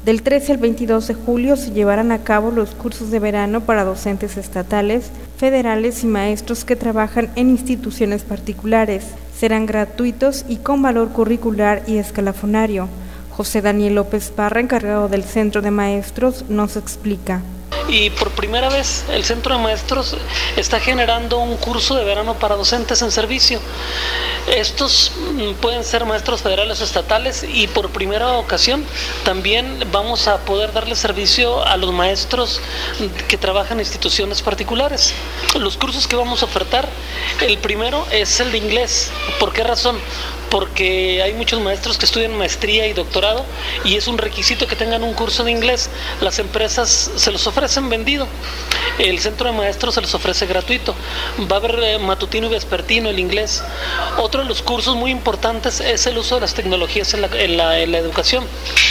Del 13 al 22 de julio se llevarán a cabo los cursos de verano para docentes estatales, federales y maestros que trabajan en instituciones particulares. Serán gratuitos y con valor curricular y escalafonario. José Daniel López Parra, encargado del Centro de Maestros, nos explica. Y por primera vez el Centro de Maestros está generando un curso de verano para docentes en servicio. Estos pueden ser maestros federales o estatales y por primera ocasión también vamos a poder darle servicio a los maestros que trabajan en instituciones particulares. Los cursos que vamos a ofertar, el primero es el de inglés. ¿Por qué razón? Porque hay muchos maestros que estudian maestría y doctorado y es un requisito que tengan un curso de inglés. Las empresas se los ofrecen vendido. El Centro de Maestros se los ofrece gratuito. Va a haber matutino y vespertino, el inglés. Otro de los cursos muy importantes es el uso de las tecnologías en la educación.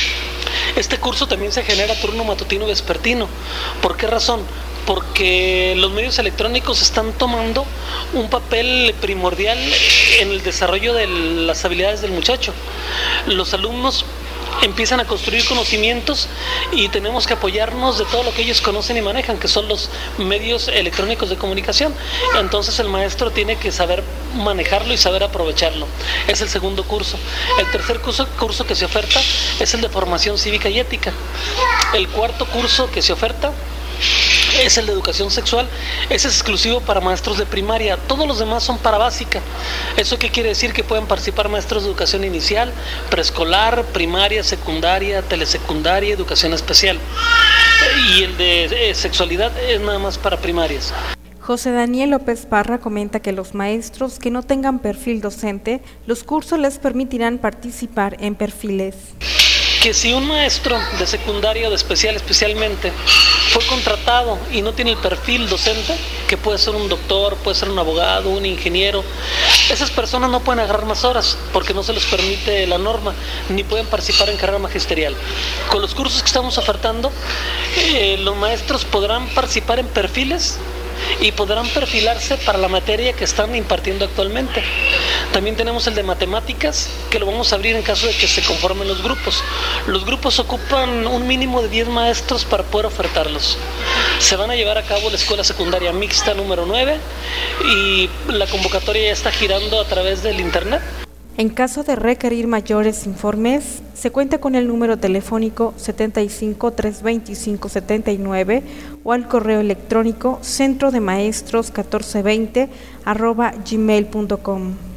Este curso también se genera turno matutino y vespertino. ¿Por qué razón? Porque los medios electrónicos están tomando un papel primordial en el desarrollo de las habilidades del muchacho. Los alumnos empiezan a construir conocimientos y tenemos que apoyarnos de todo lo que ellos conocen y manejan, que son los medios electrónicos de comunicación. Entonces el maestro tiene que saber manejarlo y saber aprovecharlo. Es el segundo curso. El tercer curso que se oferta es el de formación cívica y ética. El cuarto curso que se oferta es el de educación sexual. Ese es exclusivo para maestros de primaria. Todos los demás son para básica. ¿Eso qué quiere decir? Que pueden participar maestros de educación inicial, preescolar, primaria, secundaria, telesecundaria, educación especial. Y el de sexualidad es nada más para primarias. José Daniel López Parra comenta que los maestros que no tengan perfil docente, los cursos les permitirán participar en perfiles. Que si un maestro de secundaria o de especial especialmente fue contratado y no tiene el perfil docente, que puede ser un doctor, puede ser un abogado, un ingeniero, esas personas no pueden agarrar más horas porque no se les permite la norma, ni pueden participar en carrera magisterial. Con los cursos que estamos ofertando, los maestros podrán participar en perfiles y podrán perfilarse para la materia que están impartiendo actualmente. También tenemos el de matemáticas, que lo vamos a abrir en caso de que se conformen los grupos. Los grupos ocupan un mínimo de 10 maestros para poder ofertarlos. Se van a llevar a cabo la escuela secundaria mixta número 9 y la convocatoria ya está girando a través del internet. En caso de requerir mayores informes, se cuenta con el número telefónico 75 325 79 o al correo electrónico centrodemaestros1420@gmail.com.